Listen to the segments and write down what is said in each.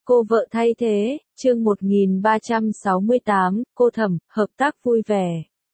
Cô vợ thay thế, chương 1368, cô Thẩm, hợp tác vui vẻ.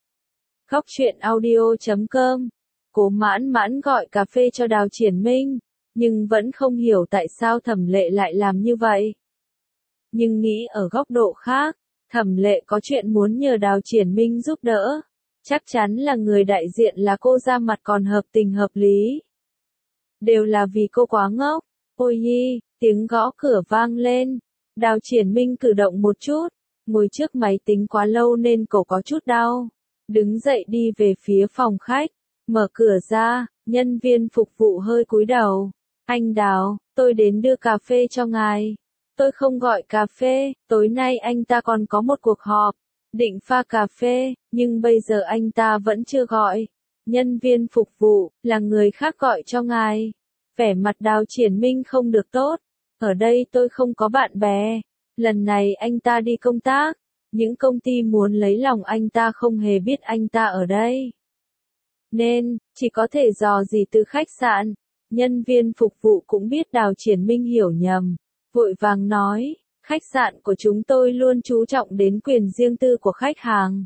Góc truyện audio.com. Cố mãn mãn gọi cà phê cho Đào Triển Minh, nhưng vẫn không hiểu tại sao Thẩm Lệ lại làm như vậy. Nhưng nghĩ ở góc độ khác, Thẩm Lệ có chuyện muốn nhờ Đào Triển Minh giúp đỡ. Chắc chắn là người đại diện là cô ra mặt còn hợp tình hợp lý. Đều là vì cô quá ngốc. Ôi yi, tiếng gõ cửa vang lên. Đào Triển Minh cử động một chút, ngồi trước máy tính quá lâu nên cổ có chút đau. Đứng dậy đi về phía phòng khách, mở cửa ra, nhân viên phục vụ hơi cúi đầu. Anh Đào, tôi đến đưa cà phê cho ngài. Tôi không gọi cà phê, tối nay anh ta còn có một cuộc họp. Định pha cà phê, nhưng bây giờ anh ta vẫn chưa gọi. Nhân viên phục vụ, là người khác gọi cho ngài. Vẻ mặt Đào Triển Minh không được tốt. Ở đây tôi không có bạn bè. Lần này anh ta đi công tác. Những công ty muốn lấy lòng anh ta không hề biết anh ta ở đây. Nên, chỉ có thể dò dỉ từ khách sạn. Nhân viên phục vụ cũng biết Đào Triển Minh hiểu nhầm. Vội vàng nói, khách sạn của chúng tôi luôn chú trọng đến quyền riêng tư của khách hàng.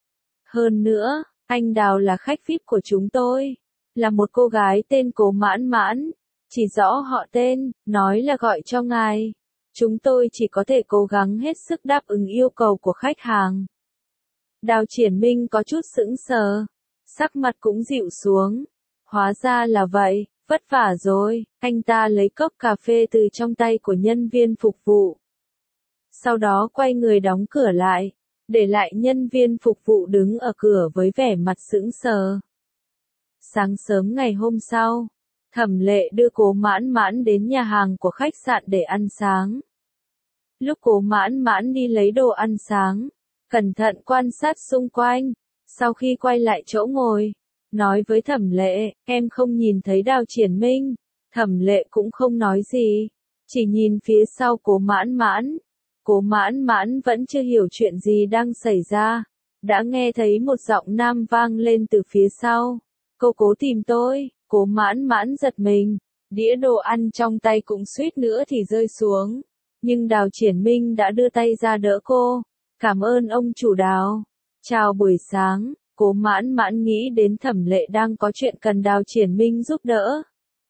Hơn nữa, anh Đào là khách VIP của chúng tôi. Là một cô gái tên Cố Mãn Mãn, chỉ rõ họ tên, nói là gọi cho ngài. Chúng tôi chỉ có thể cố gắng hết sức đáp ứng yêu cầu của khách hàng. Đào Triển Minh có chút sững sờ, sắc mặt cũng dịu xuống. Hóa ra là vậy, vất vả rồi. Anh ta lấy cốc cà phê từ trong tay của nhân viên phục vụ. Sau đó quay người đóng cửa lại, để lại nhân viên phục vụ đứng ở cửa với vẻ mặt sững sờ. Sáng sớm ngày hôm sau, Thẩm Lệ đưa Cố Mãn Mãn đến nhà hàng của khách sạn để ăn sáng. Lúc Cố Mãn Mãn đi lấy đồ ăn sáng, cẩn thận quan sát xung quanh, sau khi quay lại chỗ ngồi, nói với Thẩm Lệ, em không nhìn thấy Đào Triển Minh. Thẩm Lệ cũng không nói gì, chỉ nhìn phía sau Cố Mãn Mãn. Cố Mãn Mãn vẫn chưa hiểu chuyện gì đang xảy ra, đã nghe thấy một giọng nam vang lên từ phía sau. Cô cố tìm tôi. Cố Mãn Mãn giật mình, đĩa đồ ăn trong tay cũng suýt nữa thì rơi xuống. Nhưng Đào Triển Minh đã đưa tay ra đỡ cô. Cảm ơn ông chủ Đào. Chào buổi sáng. Cố Mãn Mãn nghĩ đến Thẩm Lệ đang có chuyện cần Đào Triển Minh giúp đỡ.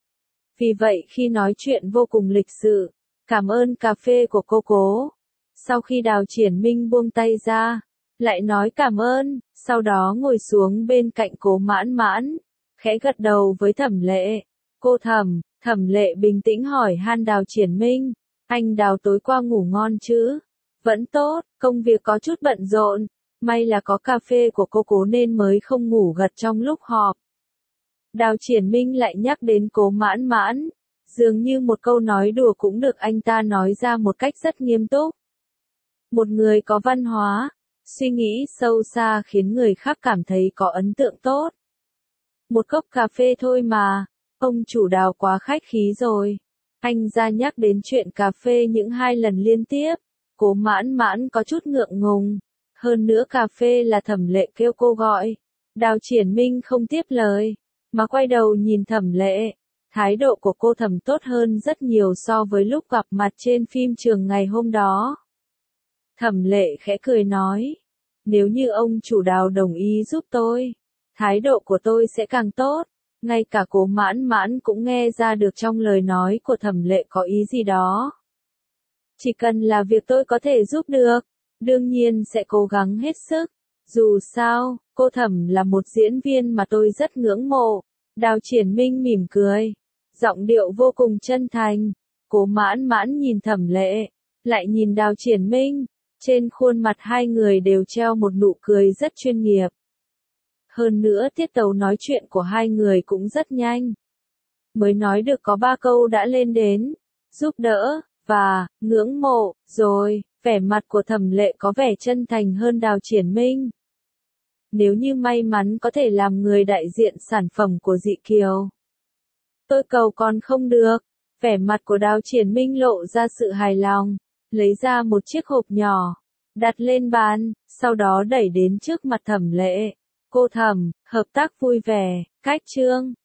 Vì vậy khi nói chuyện vô cùng lịch sự, cảm ơn cà phê của cô Cố. Sau khi Đào Triển Minh buông tay ra, lại nói cảm ơn, sau đó ngồi xuống bên cạnh Cố Mãn Mãn, khẽ gật đầu với Thẩm Lệ. Cô Thẩm. Thẩm Lệ bình tĩnh hỏi han Đào Triển Minh, anh Đào tối qua ngủ ngon chứ? Vẫn tốt, công việc có chút bận rộn, may là có cà phê của cô Cố nên mới không ngủ gật trong lúc họp. Đào Triển Minh lại nhắc đến Cố Mãn Mãn, dường như một câu nói đùa cũng được anh ta nói ra một cách rất nghiêm túc. Một người có văn hóa, suy nghĩ sâu xa khiến người khác cảm thấy có ấn tượng tốt. Một cốc cà phê thôi mà, ông chủ Đào quá khách khí rồi. Anh ra nhắc đến chuyện cà phê những 2 lần liên tiếp, Cố Mãn Mãn có chút ngượng ngùng. Hơn nữa cà phê là Thẩm Lệ kêu cô gọi. Đào Triển Minh không tiếp lời, mà quay đầu nhìn Thẩm Lệ. Thái độ của cô Thẩm tốt hơn rất nhiều so với lúc gặp mặt trên phim trường ngày hôm đó. Thẩm Lệ khẽ cười nói, nếu như ông chủ Đào đồng ý giúp tôi, thái độ của tôi sẽ càng tốt. Ngay cả Cố Mãn Mãn cũng nghe ra được trong lời nói của Thẩm Lệ có ý gì đó. Chỉ cần là việc tôi có thể giúp được, đương nhiên sẽ cố gắng hết sức. Dù sao, cô Thẩm là một diễn viên mà tôi rất ngưỡng mộ. Đào Triển Minh mỉm cười, giọng điệu vô cùng chân thành. Cố Mãn Mãn nhìn Thẩm Lệ, lại nhìn Đào Triển Minh. Trên khuôn mặt hai người đều treo một nụ cười rất chuyên nghiệp. Hơn nữa tiết tấu nói chuyện của hai người cũng rất nhanh. Mới nói được có 3 câu đã lên đến giúp đỡ và ngưỡng mộ rồi. Vẻ mặt của Thẩm Lệ có vẻ chân thành hơn Đào Triển Minh. Nếu như may mắn có thể làm người đại diện sản phẩm của Dị Kiều, tôi cầu còn không được. Vẻ mặt của Đào Triển Minh lộ ra sự hài lòng, lấy ra một chiếc hộp nhỏ, đặt lên bàn, sau đó đẩy đến trước mặt Thẩm Lệ. Cô Thẩm, hợp tác vui vẻ, cách chương.